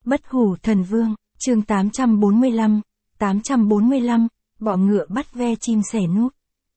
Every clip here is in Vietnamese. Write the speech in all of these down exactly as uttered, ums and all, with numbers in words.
Bất hủ thần vương, chương tám trăm bốn mươi lăm, tám trăm bốn mươi lăm, bọ ngựa bắt ve chim sẻ núp.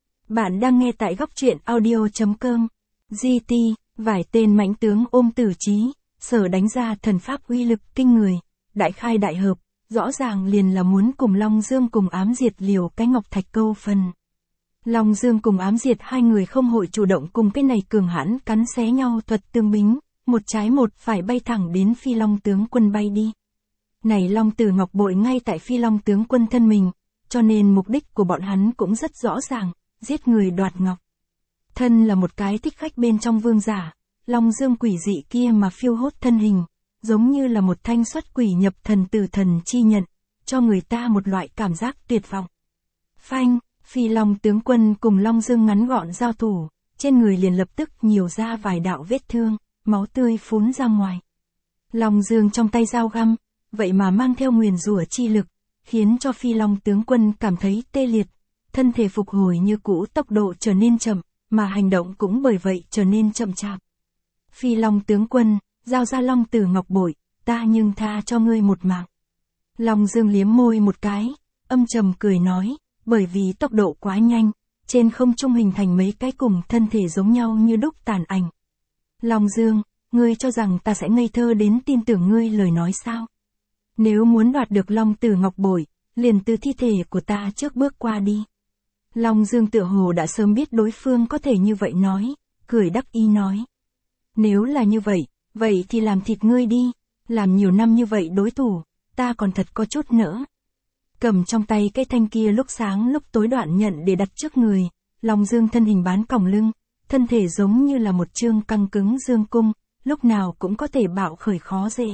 Bạn đang nghe tại góc truyện audio.com. giê tê, vài tên mãnh tướng ôm tử trí, sở đánh ra thần pháp uy lực kinh người, đại khai đại hợp, rõ ràng liền là muốn cùng Long Dương cùng ám diệt liều cái ngọc thạch câu phần. Long Dương cùng ám diệt hai người không hội chủ động cùng cái này cường hãn cắn xé nhau thuật tương bính, một trái một phải bay thẳng đến Phi Long tướng quân bay đi. Này Long Tử Ngọc Bội ngay tại Phi Long tướng quân thân mình, cho nên mục đích của bọn hắn cũng rất rõ ràng, giết người đoạt ngọc. Thân là một cái thích khách bên trong vương giả, Long Dương quỷ dị kia mà phiêu hốt thân hình, giống như là một thanh xuất quỷ nhập thần từ thần chi nhận, cho người ta một loại cảm giác tuyệt vọng. Phanh, Phi Long tướng quân cùng Long Dương ngắn gọn giao thủ, trên người liền lập tức nhiều ra vài đạo vết thương, máu tươi phún ra ngoài. Long Dương trong tay dao găm, vậy mà mang theo nguyền rủa chi lực, khiến cho Phi Long tướng quân cảm thấy tê liệt, thân thể phục hồi như cũ tốc độ trở nên chậm, mà hành động cũng bởi vậy trở nên chậm chạp. Phi Long tướng quân, giao ra Long Tử Ngọc Bội, ta nhưng tha cho ngươi một mạng. Long Dương liếm môi một cái, âm trầm cười nói, bởi vì tốc độ quá nhanh, trên không trung hình thành mấy cái cùng thân thể giống nhau như đúc tàn ảnh. Long Dương, ngươi cho rằng ta sẽ ngây thơ đến tin tưởng ngươi lời nói sao? Nếu muốn đoạt được Long Tử Ngọc Bội, liền từ thi thể của ta trước bước qua đi. Long Dương tựa hồ đã sớm biết đối phương có thể như vậy nói, cười đắc ý nói. Nếu là như vậy, vậy thì làm thịt ngươi đi, làm nhiều năm như vậy đối thủ, ta còn thật có chút nữa. Cầm trong tay cái thanh kia lúc sáng lúc tối đoạn nhận để đặt trước người, Long Dương thân hình bán còng lưng, thân thể giống như là một chương căng cứng dương cung, lúc nào cũng có thể bạo khởi khó dễ.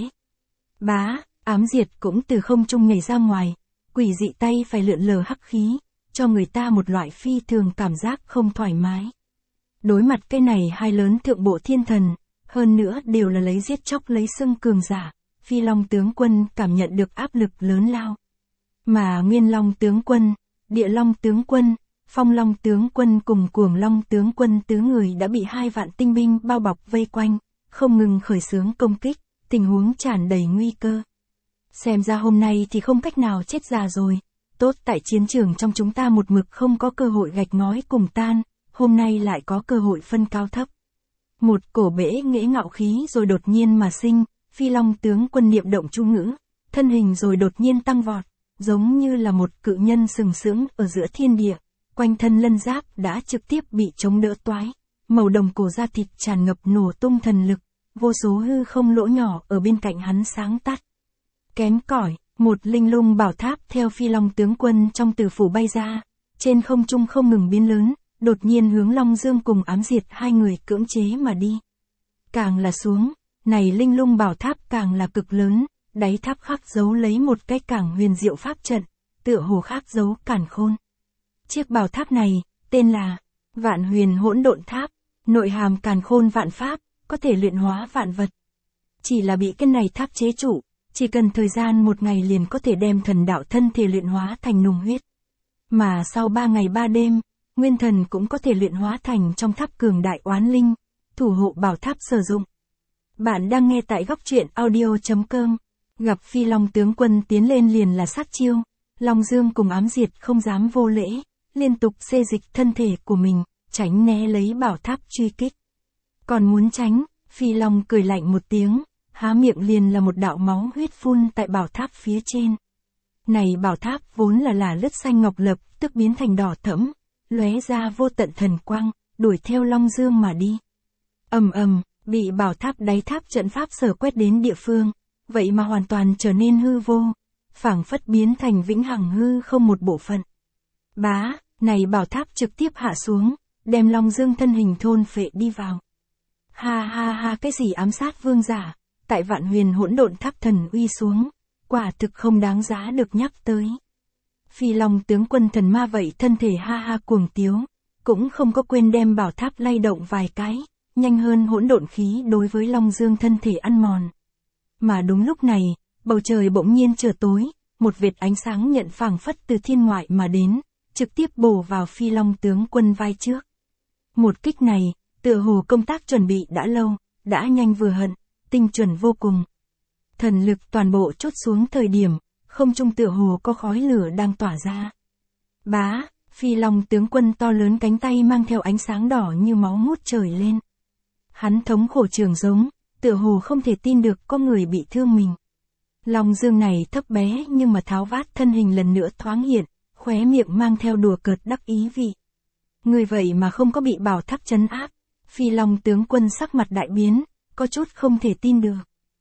Bá, ám diệt cũng từ không trung nhảy ra ngoài, quỷ dị tay phải lượn lờ hắc khí, cho người ta một loại phi thường cảm giác không thoải mái. Đối mặt cái này hai lớn thượng bộ thiên thần, hơn nữa đều là lấy giết chóc lấy xưng cường giả, Phi Long tướng quân cảm nhận được áp lực lớn lao. Mà Nguyên Long tướng quân, Địa Long tướng quân, Phong Long tướng quân cùng Cuồng Long tướng quân tứ người đã bị hai vạn tinh binh bao bọc vây quanh, không ngừng khởi xướng công kích, tình huống tràn đầy nguy cơ. Xem ra hôm nay thì không cách nào chết già rồi, tốt tại chiến trường trong chúng ta một mực không có cơ hội gạch ngói cùng tan, hôm nay lại có cơ hội phân cao thấp. Một cổ bể nghễ ngạo khí rồi đột nhiên mà sinh, Phi Long tướng quân niệm động chú ngữ, thân hình rồi đột nhiên tăng vọt, giống như là một cự nhân sừng sững ở giữa thiên địa, quanh thân lân giáp đã trực tiếp bị chống đỡ toái, màu đồng cổ da thịt tràn ngập nổ tung thần lực, vô số hư không lỗ nhỏ ở bên cạnh hắn sáng tắt. Kém cỏi, một linh lung bảo tháp theo Phi Long tướng quân trong tử phủ bay ra, trên không trung không ngừng biến lớn, đột nhiên hướng Long Dương cùng ám diệt hai người cưỡng chế mà đi. Càng là xuống, này linh lung bảo tháp càng là cực lớn, đáy tháp khắc dấu lấy một cái càng huyền diệu pháp trận, tựa hồ khắc dấu càn khôn. Chiếc bảo tháp này, tên là Vạn Huyền Hỗn Độn Tháp, nội hàm càn khôn vạn pháp, có thể luyện hóa vạn vật. Chỉ là bị cái này tháp chế trụ, chỉ cần thời gian một ngày liền có thể đem thần đạo thân thể luyện hóa thành nùng huyết. Mà sau ba ngày ba đêm, nguyên thần cũng có thể luyện hóa thành trong tháp cường đại oán linh, thủ hộ bảo tháp sử dụng. Bạn đang nghe tại góc truyện audio.com. Gặp Phi Long tướng quân tiến lên liền là sát chiêu, Long Dương cùng ám diệt không dám vô lễ, liên tục xê dịch thân thể của mình, tránh né lấy bảo tháp truy kích. Còn muốn tránh, Phi Long cười lạnh một tiếng, há miệng liền là một đạo máu huyết phun tại bảo tháp phía trên. Này bảo tháp vốn là là lướt xanh ngọc lập, tức biến thành đỏ thẫm, lóe ra vô tận thần quang, đuổi theo Long Dương mà đi. Ầm ầm, bị bảo tháp đáy tháp trận pháp sở quét đến địa phương, vậy mà hoàn toàn trở nên hư vô, phảng phất biến thành vĩnh hằng hư không một bộ phận. Bá, này bảo tháp trực tiếp hạ xuống, đem Long Dương thân hình thôn phệ đi vào. Ha ha ha, cái gì ám sát vương giả, tại Vạn Huyền Hỗn Độn Tháp thần uy xuống, quả thực không đáng giá được nhắc tới. Phi Long tướng quân thần ma vậy thân thể ha ha cuồng tiếu, cũng không có quên đem bảo tháp lay động vài cái, nhanh hơn hỗn độn khí đối với Long Dương thân thể ăn mòn. Mà đúng lúc này, bầu trời bỗng nhiên trở tối, một vệt ánh sáng nhận phảng phất từ thiên ngoại mà đến, trực tiếp bổ vào Phi Long tướng quân vai trước. Một kích này, tựa hồ công tác chuẩn bị đã lâu, đã nhanh vừa hận, tinh chuẩn vô cùng. Thần lực toàn bộ trút xuống thời điểm, không trung tựa hồ có khói lửa đang tỏa ra. Bá, Phi Long tướng quân to lớn cánh tay mang theo ánh sáng đỏ như máu ngút trời lên. Hắn thống khổ trường giống, tựa hồ không thể tin được có người bị thương mình. Long Dương này thấp bé nhưng mà tháo vát thân hình lần nữa thoáng hiện, khóe miệng mang theo đùa cợt đắc ý vị. Người vậy mà không có bị bảo tháp trấn áp. Phi Long tướng quân sắc mặt đại biến, có chút không thể tin được.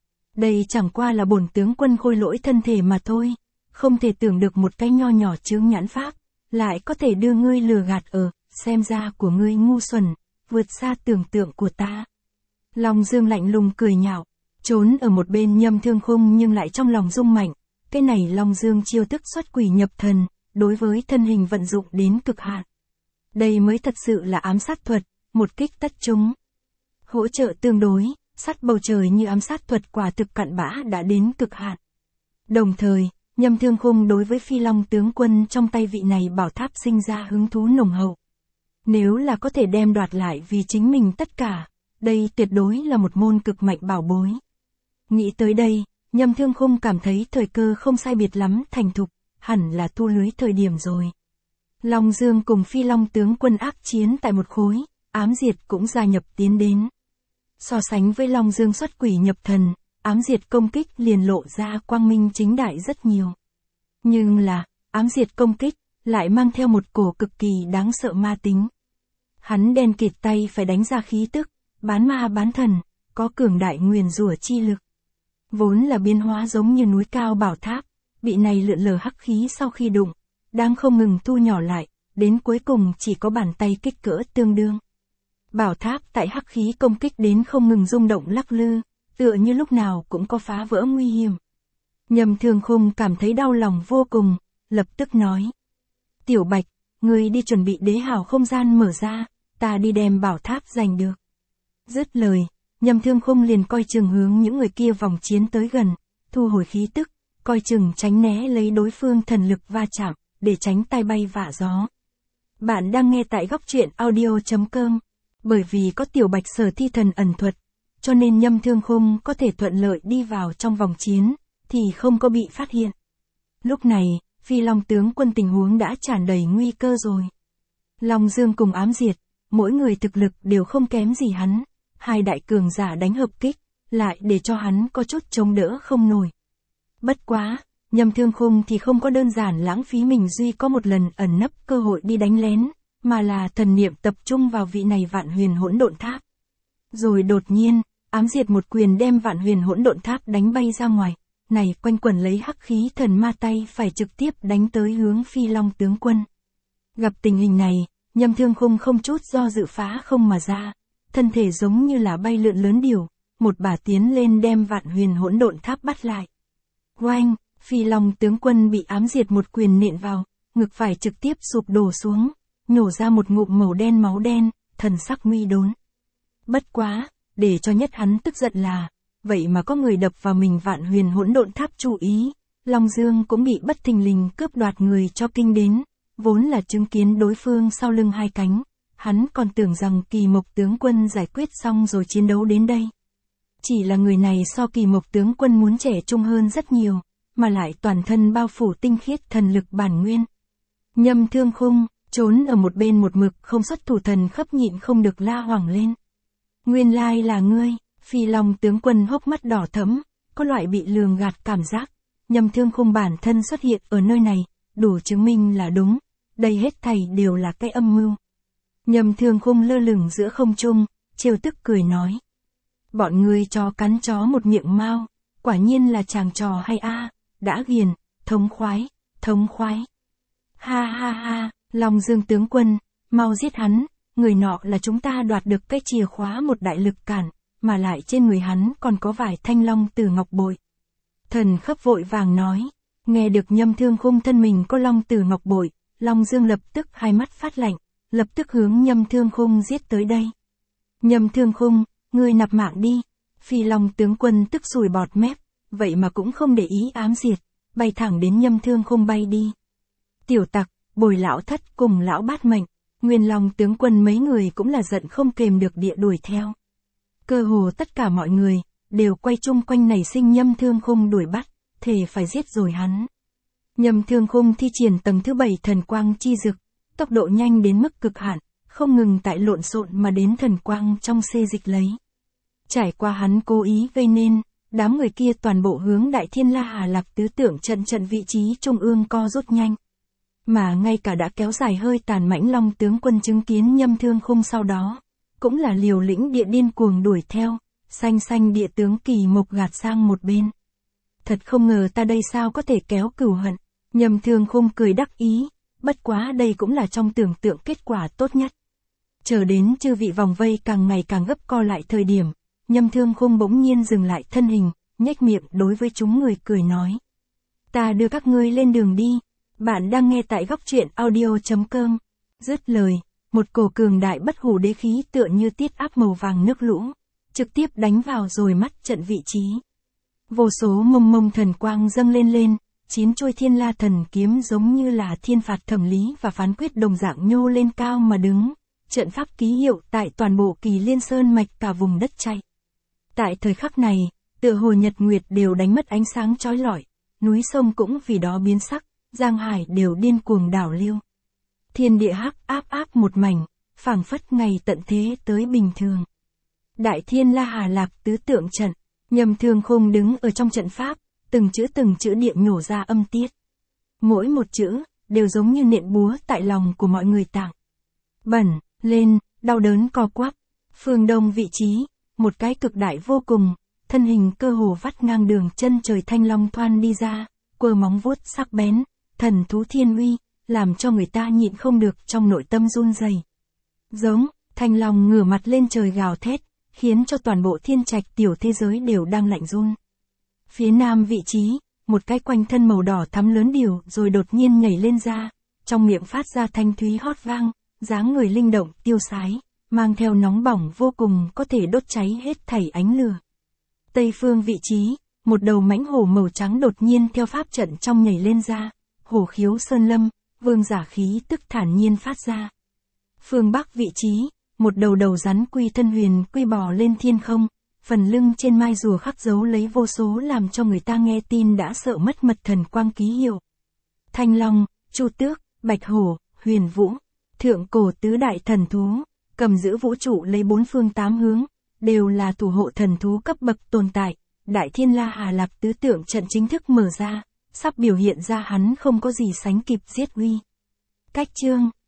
Đây chẳng qua là bổn tướng quân khôi lỗi thân thể mà thôi, không thể tưởng được một cái nho nhỏ chướng nhãn pháp, lại có thể đưa ngươi lừa gạt ở, xem ra của ngươi ngu xuẩn, vượt xa tưởng tượng của ta. Long Dương lạnh lùng cười nhạo, trốn ở một bên Nhâm Thương Khung nhưng lại trong lòng rung mạnh, cái này Long Dương chiêu thức xuất quỷ nhập thần, đối với thân hình vận dụng đến cực hạn. Đây mới thật sự là ám sát thuật, một kích tất trúng. Hỗ trợ tương đối, sắt bầu trời như ám sát thuật quả thực cặn bã đã đến cực hạn. Đồng thời, Nhâm Thương Khung đối với Phi Long tướng quân trong tay vị này bảo tháp sinh ra hứng thú nồng hậu. Nếu là có thể đem đoạt lại vì chính mình tất cả, đây tuyệt đối là một môn cực mạnh bảo bối. Nghĩ tới đây, Nhâm Thương Khung cảm thấy thời cơ không sai biệt lắm thành thục, hẳn là thu lưới thời điểm rồi. Long Dương cùng Phi Long tướng quân ác chiến tại một khối, ám diệt cũng gia nhập tiến đến. So sánh với Long Dương xuất quỷ nhập thần, ám diệt công kích liền lộ ra quang minh chính đại rất nhiều. Nhưng là, ám diệt công kích, lại mang theo một cổ cực kỳ đáng sợ ma tính. Hắn đen kịt tay phải đánh ra khí tức, bán ma bán thần, có cường đại nguyền rủa chi lực. Vốn là biến hóa giống như núi cao bảo tháp, bị này lượn lờ hắc khí sau khi đụng, đang không ngừng thu nhỏ lại, đến cuối cùng chỉ có bàn tay kích cỡ tương đương. Bảo tháp tại hắc khí công kích đến không ngừng rung động lắc lư, tựa như lúc nào cũng có phá vỡ nguy hiểm. Nhâm Thương Khung cảm thấy đau lòng vô cùng, lập tức nói. Tiểu Bạch, ngươi đi chuẩn bị đế hào không gian mở ra, ta đi đem bảo tháp giành được. Dứt lời, Nhâm Thương Khung liền coi chừng hướng những người kia vòng chiến tới gần, thu hồi khí tức, coi chừng tránh né lấy đối phương thần lực va chạm, để tránh tai bay vạ gió. Bạn đang nghe tại góc truyện audio chấm com. Bởi vì có Tiểu Bạch sở thi thần ẩn thuật, cho nên Nhâm Thương Khung có thể thuận lợi đi vào trong vòng chiến, thì không có bị phát hiện. Lúc này, Phi Long tướng quân tình huống đã tràn đầy nguy cơ rồi. Long Dương cùng ám diệt, mỗi người thực lực đều không kém gì hắn, hai đại cường giả đánh hợp kích, lại để cho hắn có chút chống đỡ không nổi. Bất quá, Nhâm Thương Khung thì không có đơn giản lãng phí mình duy có một lần ẩn nấp cơ hội đi đánh lén, mà là thần niệm tập trung vào vị này Vạn Huyền Hỗn Độn Tháp. Rồi đột nhiên, ám diệt một quyền đem Vạn Huyền Hỗn Độn Tháp đánh bay ra ngoài, này quanh quẩn lấy hắc khí thần ma tay phải trực tiếp đánh tới hướng Phi Long tướng quân. Gặp tình hình này, Nhâm Thương Khung không chút do dự phá không mà ra, thân thể giống như là bay lượn lớn điểu, một bả tiến lên đem Vạn Huyền Hỗn Độn Tháp bắt lại. Oanh, Phi Long tướng quân bị ám diệt một quyền nện vào, ngực phải trực tiếp sụp đổ xuống, nhổ ra một ngụm màu đen máu đen, thần sắc nguy đốn. Bất quá, để cho nhất hắn tức giận là, vậy mà có người đập vào mình Vạn Huyền Hỗn Độn Tháp chú ý, Long Dương cũng bị bất thình lình cướp đoạt người cho kinh đến, vốn là chứng kiến đối phương sau lưng hai cánh, hắn còn tưởng rằng Kỳ Mộc tướng quân giải quyết xong rồi chiến đấu đến đây. Chỉ là người này so Kỳ Mộc tướng quân muốn trẻ trung hơn rất nhiều, mà lại toàn thân bao phủ tinh khiết thần lực bản nguyên. Nhâm Thương Khung, trốn ở một bên một mực không xuất thủ thần khấp nhịn không được la hoảng lên. Nguyên lai là ngươi, Phi Long tướng quân hốc mắt đỏ thẫm, có loại bị lường gạt cảm giác. Nhâm Thương Khung bản thân xuất hiện ở nơi này, đủ chứng minh là đúng, đây hết thảy đều là cái âm mưu. Nhâm Thương Khung lơ lửng giữa không trung, trêu tức cười nói. Bọn ngươi cho cắn chó một miệng mao, quả nhiên là chàng trò hay a, đã ghiền, thống khoái, thống khoái. Ha ha ha, Long Dương tướng quân, mau giết hắn, người nọ là chúng ta đoạt được cái chìa khóa một đại lực cản, mà lại trên người hắn còn có vài thanh long tử ngọc bội. Thần khấp vội vàng nói, nghe được Nhâm Thương Khung thân mình có long tử ngọc bội, Long Dương lập tức hai mắt phát lạnh, lập tức hướng Nhâm Thương Khung giết tới đây. Nhâm Thương Khung, ngươi nạp mạng đi. Phi Long tướng quân tức sùi bọt mép, vậy mà cũng không để ý ám diệt, bay thẳng đến Nhâm Thương Khung bay đi. Tiểu tặc, Bồi lão thất cùng lão bát mệnh, Nguyên Long tướng quân mấy người cũng là giận không kềm được địa đuổi theo. Cơ hồ tất cả mọi người đều quay chung quanh nảy sinh Nhâm Thương Khung đuổi bắt, thề phải giết rồi hắn. Nhâm Thương Khung thi triển tầng thứ bảy thần quang chi dực, tốc độ nhanh đến mức cực hạn, không ngừng tại lộn xộn mà đến thần quang trong xê dịch lấy. Trải qua hắn cố ý gây nên, đám người kia toàn bộ hướng Đại Thiên La Hà Lạc tứ tượng trận trận vị trí trung ương co rút nhanh. Mà ngay cả đã kéo dài hơi tàn Mãnh Long tướng quân chứng kiến Nhâm Thương Khung sau đó, cũng là liều lĩnh địa điên cuồng đuổi theo, xanh xanh địa tướng Kỳ Mộc gạt sang một bên. Thật không ngờ ta đây sao có thể kéo cừu hận, Nhâm Thương Khung cười đắc ý, bất quá đây cũng là trong tưởng tượng kết quả tốt nhất. Chờ đến chư vị vòng vây càng ngày càng gấp co lại thời điểm, Nhâm Thương Khung bỗng nhiên dừng lại thân hình, nhếch miệng đối với chúng người cười nói. Ta đưa các ngươi lên đường đi, bạn đang nghe tại góc truyện audio chấm com. Dứt lời, một cổ cường đại bất hủ đế khí tựa như tiết áp màu vàng nước lũ, trực tiếp đánh vào rồi mắt trận vị trí. Vô số mông mông thần quang dâng lên lên, chín chuôi Thiên La thần kiếm giống như là thiên phạt thẩm lý và phán quyết đồng dạng nhô lên cao mà đứng, trận pháp ký hiệu tại toàn bộ Kỳ Liên Sơn mạch cả vùng đất chay. Tại thời khắc này, tựa hồ nhật nguyệt đều đánh mất ánh sáng chói lọi, núi sông cũng vì đó biến sắc, giang hải đều điên cuồng đảo lưu. Thiên địa hắc áp áp một mảnh, phảng phất ngày tận thế tới bình thường. Đại Thiên La Hà Lạc tứ tượng trận, Nhâm Thương Khung đứng ở trong trận pháp, từng chữ từng chữ địa nhổ ra âm tiết. Mỗi một chữ, đều giống như nện búa tại lòng của mọi người tạng. Bẩn, lên, đau đớn co quắp. Phương đông vị trí, một cái cực đại vô cùng, thân hình cơ hồ vắt ngang đường chân trời thanh long thoăn đi ra, quơ móng vuốt sắc bén, thần thú thiên uy, làm cho người ta nhịn không được trong nội tâm run rẩy. Giống, thanh long ngửa mặt lên trời gào thét, khiến cho toàn bộ thiên trạch tiểu thế giới đều đang lạnh run. Phía nam vị trí, một cái quanh thân màu đỏ thắm lớn điều rồi đột nhiên nhảy lên ra, trong miệng phát ra thanh thúy hót vang, dáng người linh động tiêu sái, mang theo nóng bỏng vô cùng có thể đốt cháy hết thảy ánh lửa. Tây phương vị trí, một đầu mãnh hổ màu trắng đột nhiên theo pháp trận trong nhảy lên ra, hổ khiếu sơn lâm, vương giả khí tức thản nhiên phát ra. Phương bắc vị trí, một đầu đầu rắn quy thân huyền quy bò lên thiên không, phần lưng trên mai rùa khắc dấu lấy vô số làm cho người ta nghe tin đã sợ mất mật thần quang ký hiệu. Thanh long, chu tước, bạch hổ, huyền vũ, thượng cổ tứ đại thần thú, cầm giữ vũ trụ lấy bốn phương tám hướng, đều là thủ hộ thần thú cấp bậc tồn tại. Đại Thiên La Hà Lạc tứ tượng trận chính thức mở ra, sắp biểu hiện ra hắn không có gì sánh kịp giết uy. Cách chương